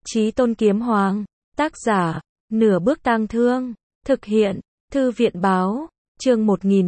Chí Tôn Kiếm Hoàng. Tác giả, Nửa Bước Tang Thương. Thực hiện, Thư viện báo. Chương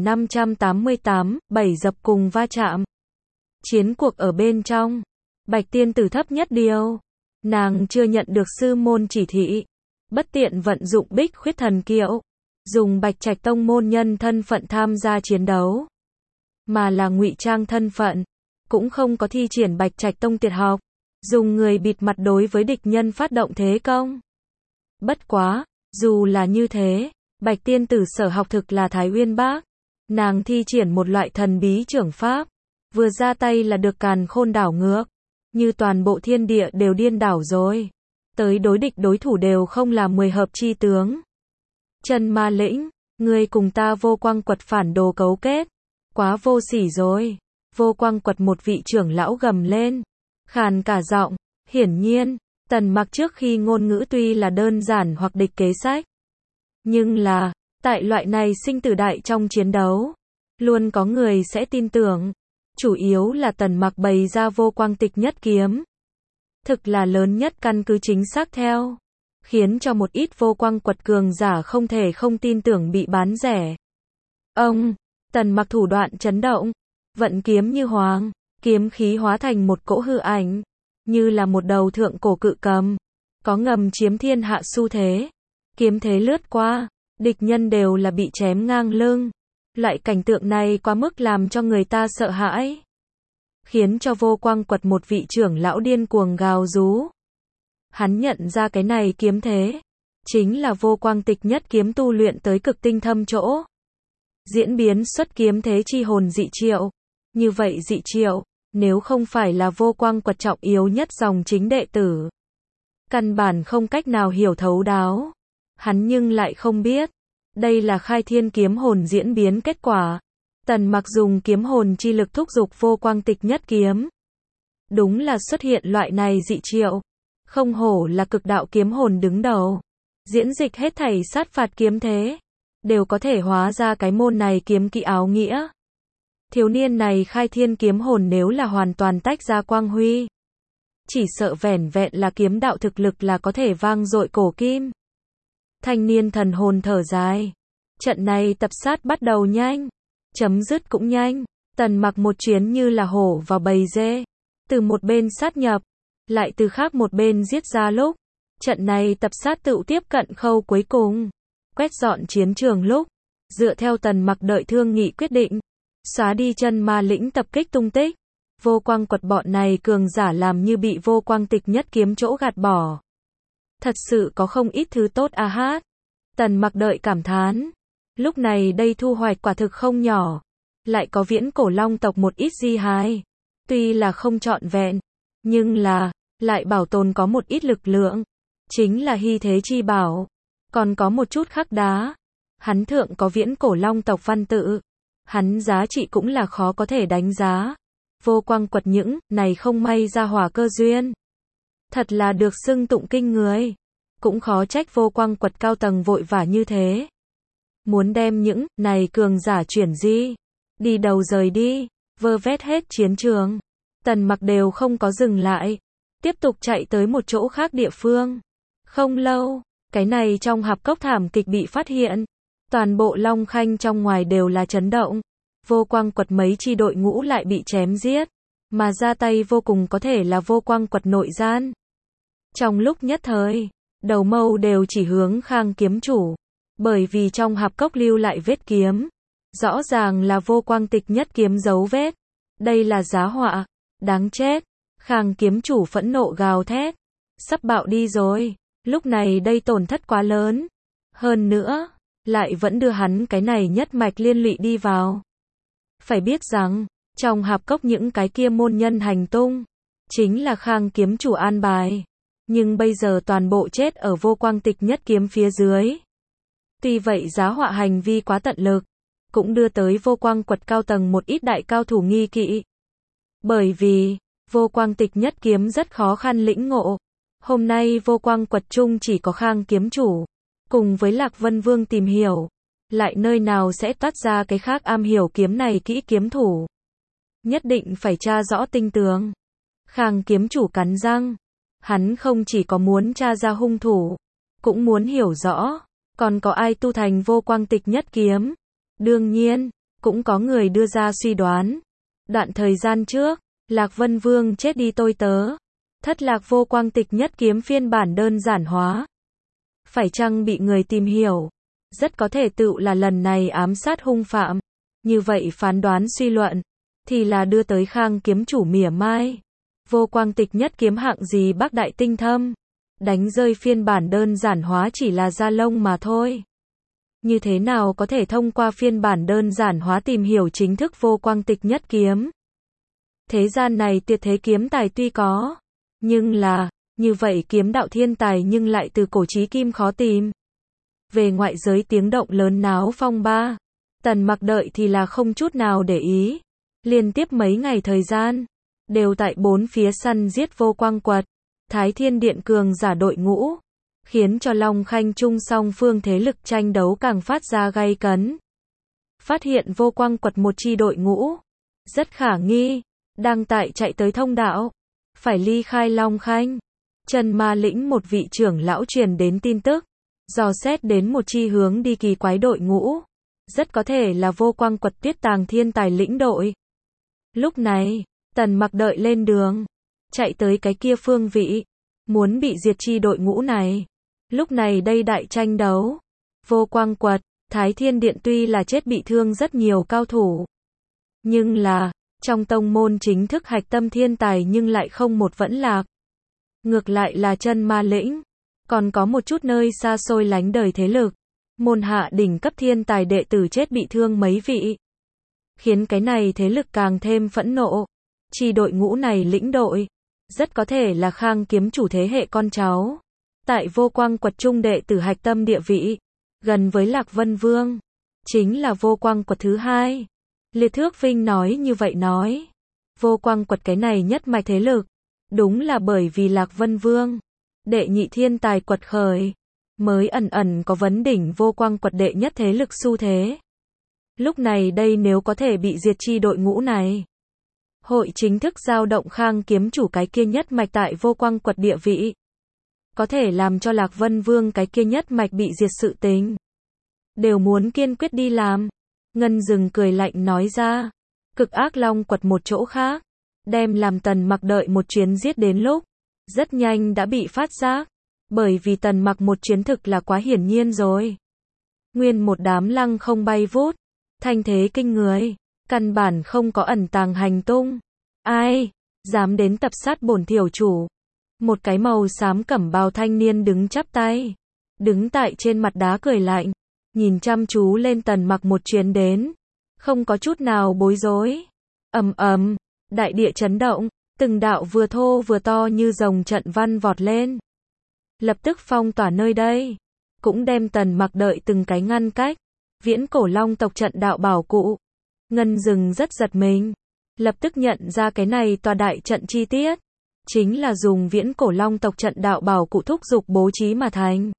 1588, 7 dập cùng va chạm. Chiến cuộc ở bên trong. Bạch tiên tử thấp nhất điều. Nàng chưa nhận được sư môn chỉ thị. Bất tiện vận dụng Bích Khuyết Thần Kiệu. Dùng Bạch Trạch Tông môn nhân thân phận tham gia chiến đấu. Mà là ngụy trang thân phận. Cũng không có thi triển Bạch Trạch Tông tuyệt học. Dùng người bịt mặt đối với địch nhân phát động thế công. Bất quá, dù là như thế, Bạch tiên tử sở học thực là Thái Uyên Bác. Nàng thi triển một loại thần bí trưởng pháp. Vừa ra tay là được càn khôn đảo ngược. Như toàn bộ thiên địa đều điên đảo rồi. Tới đối địch đối thủ đều không là 10 hợp chi tướng. Trần Ma Lĩnh, ngươi cùng ta Vô Quang Quật phản đồ cấu kết. Quá vô sỉ rồi. Vô Quang Quật một vị trưởng lão gầm lên. Khàn cả giọng, hiển nhiên, Tần Mặc trước khi ngôn ngữ tuy là đơn giản hoặc địch kế sách. Nhưng là, tại loại này sinh tử đại trong chiến đấu, luôn có người sẽ tin tưởng. Chủ yếu là Tần Mặc bày ra vô quang tịch nhất kiếm. Thực là lớn nhất căn cứ chính xác theo. Khiến cho một ít Vô Quang Quật cường giả không thể không tin tưởng bị bán rẻ. Tần Mặc thủ đoạn chấn động. Vận kiếm như hoàng. Kiếm khí hóa thành một cỗ hư ảnh. Như là một đầu thượng cổ cự cầm. Có ngầm chiếm thiên hạ xu thế. Kiếm thế lướt qua. Địch nhân đều là bị chém ngang lưng. Loại cảnh tượng này quá mức làm cho người ta sợ hãi. Khiến cho Vô Quang Quật một vị trưởng lão điên cuồng gào rú. Hắn nhận ra cái này kiếm thế. Chính là vô quang tịch nhất kiếm tu luyện tới cực tinh thâm chỗ. Diễn biến xuất kiếm thế chi hồn dị triệu. Như vậy dị triệu, nếu không phải là Vô Quang Quật trọng yếu nhất dòng chính đệ tử. Căn bản không cách nào hiểu thấu đáo. Hắn nhưng lại không biết. Đây là khai thiên kiếm hồn diễn biến kết quả. Tần Mặc dùng kiếm hồn chi lực thúc giục vô quang tịch nhất kiếm. Đúng là xuất hiện loại này dị triệu. Không hổ là cực đạo kiếm hồn đứng đầu. Diễn dịch hết thảy sát phạt kiếm thế. Đều có thể hóa ra cái môn này kiếm kỹ áo nghĩa. Thiếu niên này khai thiên kiếm hồn nếu là hoàn toàn tách ra quang huy. Chỉ sợ vẻn vẹn là kiếm đạo thực lực là có thể vang dội cổ kim. Thanh niên thần hồn thở dài. Trận này tập sát bắt đầu nhanh. Chấm dứt cũng nhanh. Tần Mặc một chuyến như là hổ vào bầy dê. Từ một bên sát nhập. Lại từ khác một bên giết ra lúc. Trận này tập sát tự tiếp cận khâu cuối cùng. Quét dọn chiến trường lúc. Dựa theo Tần Mặc đợi thương nghị quyết định. Xóa đi Chân Ma Lĩnh tập kích tung tích. Vô Quang Quật bọn này cường giả làm như bị vô quang tịch nhất kiếm chỗ gạt bỏ. Thật sự có không ít thứ tốt a hát. Tần Mặc đợi cảm thán. Lúc này đây thu hoạch quả thực không nhỏ. Lại có viễn cổ long tộc một ít di hài. Tuy là không trọn vẹn. Nhưng là, lại bảo tồn có một ít lực lượng. Chính là hy thế chi bảo. Còn có một chút khắc đá. Hắn thượng có viễn cổ long tộc văn tự. Hắn giá trị cũng là khó có thể đánh giá. Vô Quang Quật những này không may ra hỏa cơ duyên. Thật là được xưng tụng kinh người. Cũng khó trách Vô Quang Quật cao tầng vội vã như thế. Muốn đem những này cường giả chuyển di. Đi đầu rời đi. Vơ vét hết chiến trường. Tần Mặc đều không có dừng lại. Tiếp tục chạy tới một chỗ khác địa phương. Không lâu. Cái này trong hạp cốc thảm kịch bị phát hiện. Toàn bộ Long Khanh trong ngoài đều là chấn động. Vô Quang Quật mấy chi đội ngũ lại bị chém giết. Mà ra tay vô cùng có thể là Vô Quang Quật nội gian. Trong lúc nhất thời, đầu mâu đều chỉ hướng Khang kiếm chủ. Bởi vì trong hạp cốc lưu lại vết kiếm. Rõ ràng là vô quang tịch nhất kiếm dấu vết. Đây là giá họa. Đáng chết. Khang kiếm chủ phẫn nộ gào thét. Sắp bạo đi rồi. Lúc này đây tổn thất quá lớn. Hơn nữa, lại vẫn đưa hắn cái này nhất mạch liên lụy đi vào. Phải biết rằng, trong hạp cốc những cái kia môn nhân hành tung, chính là Khang kiếm chủ an bài. Nhưng bây giờ toàn bộ chết ở vô quang tịch nhất kiếm phía dưới. Tuy vậy giá họa hành vi quá tận lực, cũng đưa tới Vô Quang Quật cao tầng một ít đại cao thủ nghi kỵ. Bởi vì, vô quang tịch nhất kiếm rất khó khăn lĩnh ngộ. Hôm nay Vô Quang Quật chung chỉ có Khang kiếm chủ. Cùng với Lạc Vân Vương tìm hiểu. Lại nơi nào sẽ toát ra cái khác am hiểu kiếm này kỹ kiếm thủ. Nhất định phải tra rõ tinh tường. Khang kiếm chủ cắn răng. Hắn không chỉ có muốn tra ra hung thủ, cũng muốn hiểu rõ, còn có ai tu thành vô quang tịch nhất kiếm. Đương nhiên, cũng có người đưa ra suy đoán. Đoạn thời gian trước, Lạc Vân Vương chết đi tôi tớ. Thất lạc vô quang tịch nhất kiếm phiên bản đơn giản hóa. Phải chăng bị người tìm hiểu? Rất có thể tựu là lần này ám sát hung phạm. Như vậy phán đoán suy luận, thì là đưa tới Khang kiếm chủ mỉa mai. Vô quang tịch nhất kiếm hạng gì bác đại tinh thâm. Đánh rơi phiên bản đơn giản hóa chỉ là da lông mà thôi. Như thế nào có thể thông qua phiên bản đơn giản hóa tìm hiểu chính thức vô quang tịch nhất kiếm? Thế gian này tuyệt thế kiếm tài tuy có, nhưng là, như vậy kiếm đạo thiên tài nhưng lại từ cổ chí kim khó tìm. Về ngoại giới tiếng động lớn náo phong ba, Tần Mặc đợi thì là không chút nào để ý. Liên tiếp mấy ngày thời gian, đều tại bốn phía săn giết vô quang quật, Thái Thiên Điện cường giả đội ngũ, khiến cho Long Khanh Trung song phương thế lực tranh đấu càng phát ra gay cấn. Phát hiện vô quang quật một chi đội ngũ, rất khả nghi, đang tại chạy tới thông đạo, phải ly khai Long Khanh. Trần Ma Lĩnh một vị trưởng lão truyền đến tin tức, dò xét đến một chi hướng đi kỳ quái đội ngũ, rất có thể là vô quang quật Tuyết Tàng thiên tài lĩnh đội. Lúc này, Tần Mặc đợi lên đường, chạy tới cái kia phương vị, muốn bị diệt chi đội ngũ này. Lúc này đây đại tranh đấu, vô quang quật, Thái Thiên Điện tuy là chết bị thương rất nhiều cao thủ, nhưng là, trong tông môn chính thức hạch tâm thiên tài nhưng lại không một vẫn lạc. Ngược lại là Chân Ma Lĩnh, còn có một chút nơi xa xôi lánh đời thế lực, môn hạ đỉnh cấp thiên tài đệ tử chết bị thương mấy vị. Khiến cái này thế lực càng thêm phẫn nộ. Chi đội ngũ này lĩnh đội, rất có thể là Khang kiếm chủ thế hệ con cháu. Tại vô quang quật trung đệ tử hạch tâm địa vị, gần với Lạc Vân Vương, chính là vô quang quật thứ hai. Liệt Thước Vinh nói như vậy nói. Vô quang quật cái này nhất mạch thế lực, đúng là bởi vì Lạc Vân Vương, đệ nhị thiên tài quật khởi, mới ẩn ẩn có vấn đỉnh vô quang quật đệ nhất thế lực xu thế. Lúc này đây nếu có thể bị diệt chi đội ngũ này, hội chính thức giao động Khang kiếm chủ cái kia nhất mạch tại vô quang quật địa vị. Có thể làm cho Lạc Vân Vương cái kia nhất mạch bị diệt sự tình. Đều muốn kiên quyết đi làm. Ngân Dừng cười lạnh nói ra. Cực Ác Long quật một chỗ khác, đem làm Tần Mặc đợi một chuyến giết đến lúc, rất nhanh đã bị phát giác. Bởi vì Tần Mặc một chuyến thực là quá hiển nhiên rồi. Nguyên một đám lăng không bay vút, thanh thế kinh người, căn bản không có ẩn tàng hành tung. Ai dám đến tập sát bổn tiểu chủ? Một cái màu xám cẩm bào thanh niên đứng chắp tay, đứng tại trên mặt đá cười lạnh, nhìn chăm chú lên Tần Mặc một chuyến đến, không có chút nào bối rối. Ầm ầm, đại địa chấn động, từng đạo vừa thô vừa to như rồng trận văn vọt lên, lập tức phong tỏa nơi đây, cũng đem Tần Mặc đợi từng cái ngăn cách. Viễn cổ long tộc trận đạo bảo cụ. Ngân Dừng rất giật mình, lập tức nhận ra cái này tòa đại trận chi tiết, chính là dùng viễn cổ long tộc trận đạo bảo cụ thúc dục bố trí mà thành.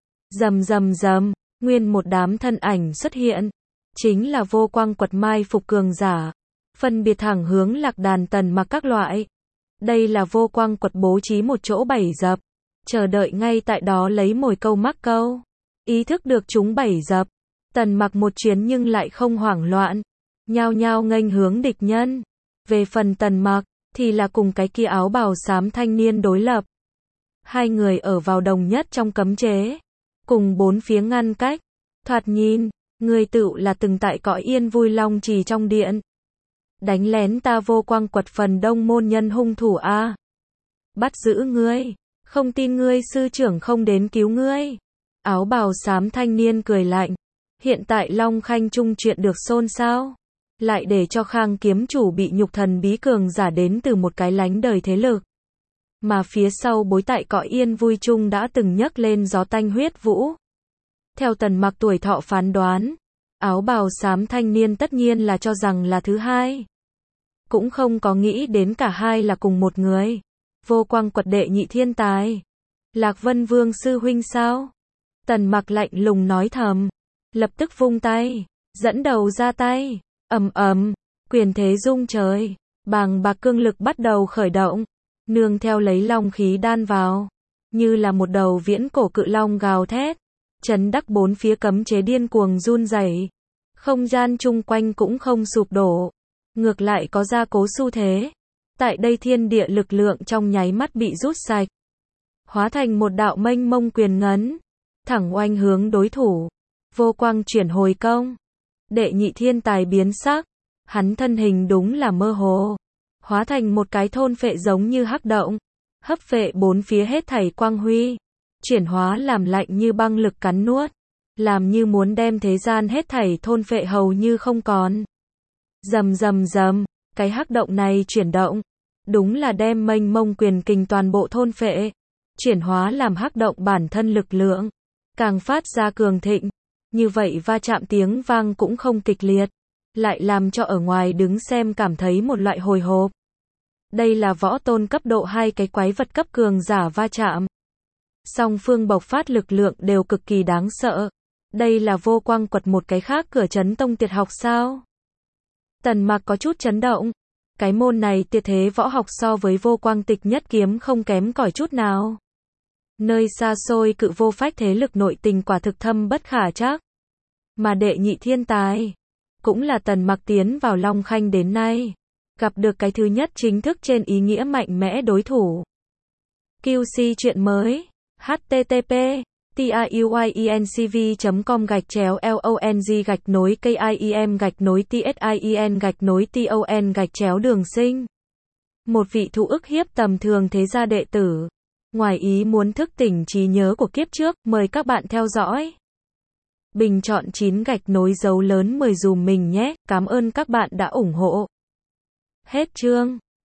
Rầm rầm rầm, nguyên một đám thân ảnh xuất hiện, chính là vô quang quật mai phục cường giả, phân biệt thẳng hướng Lạc Đàn Tần Mặc các loại. Đây là vô quang quật bố trí một chỗ bẫy dập, chờ đợi ngay tại đó lấy mồi câu mắc câu. Ý thức được chúng bẫy dập, Tần Mặc một chuyến nhưng lại không hoảng loạn, nhao nhao nghênh hướng địch nhân. Về phần Tần Mặc, thì là cùng cái kia áo bào xám thanh niên đối lập. Hai người ở vào đồng nhất trong cấm chế, cùng bốn phía ngăn cách. Thoạt nhìn, người tựu là từng tại cõi Yên Vui Long Trì trong điện. Đánh lén ta vô quang quật phần đông môn nhân hung thủ a. Bắt giữ ngươi, không tin ngươi sư trưởng không đến cứu ngươi. Áo bào xám thanh niên cười lạnh. Hiện tại Long Khanh Trung chuyện được xôn xao, lại để cho Khang kiếm chủ bị nhục thần bí cường giả đến từ một cái lánh đời thế lực. Mà phía sau bối tại cõi Yên Vui Trung đã từng nhấc lên gió tanh huyết vũ. Theo Tần Mặc tuổi thọ phán đoán, áo bào xám thanh niên tất nhiên là cho rằng là thứ hai. Cũng không có nghĩ đến cả hai là cùng một người. Vô quang quật đệ nhị thiên tài. Lạc Vân Vương sư huynh sao? Tần Mặc lạnh lùng nói thầm. Lập tức vung tay, dẫn đầu ra tay. Ầm ầm, quyền thế rung trời, bàng bạc cương lực bắt đầu khởi động. nương theo lấy long khí đan vào, như là một đầu viễn cổ cự long gào thét, chấn đắc bốn phía cấm chế điên cuồng run rẩy. Không gian chung quanh cũng không sụp đổ, ngược lại có gia cố xu thế. Tại đây thiên địa lực lượng trong nháy mắt bị rút sạch, hóa thành một đạo mênh mông quyền ngấn, thẳng oanh hướng đối thủ. Vô Quang chuyển hồi công, Đệ Nhị thiên tài biến sắc, hắn thân hình đúng là mơ hồ, hóa thành một cái thôn phệ giống như hắc động, hấp phệ bốn phía hết thảy quang huy, chuyển hóa làm lạnh như băng lực cắn nuốt, làm như muốn đem thế gian hết thảy thôn phệ hầu như không còn. Rầm rầm rầm, cái hắc động này chuyển động, đúng là đem mênh mông quyền kình toàn bộ thôn phệ, chuyển hóa làm hắc động bản thân lực lượng, càng phát ra cường thịnh. Như vậy va chạm tiếng vang cũng không kịch liệt, lại làm cho ở ngoài đứng xem cảm thấy một loại hồi hộp. Đây là võ tôn cấp độ 2 cái quái vật cấp cường giả va chạm. Song phương bộc phát lực lượng đều cực kỳ đáng sợ. Đây là Vô Quang quật một cái khác cửa Chấn Tông Tiệt học sao? Tần Mặc có chút chấn động. Cái môn này tuyệt thế võ học so với Vô Quang Tịch Nhất Kiếm không kém cỏi chút nào. Nơi xa xôi cự vô phách thế lực nội tình quả thực thâm bất khả trắc. Mà Đệ Nhị thiên tài, cũng là Tần Mặc tiến vào Long Khanh đến nay, gặp được cái thứ nhất chính thức trên ý nghĩa mạnh mẽ đối thủ. QC chuyện mới, http tiuyencv.com/long-KIEM-TSIEN-TON-sinh. Một vị thụ ức hiếp tầm thường thế gia đệ tử, ngoài ý muốn thức tỉnh trí nhớ của kiếp trước, mời các bạn theo dõi. Bình chọn 9 gạch nối dấu lớn 10 dùm mình nhé, cảm ơn các bạn đã ủng hộ. Hết chương.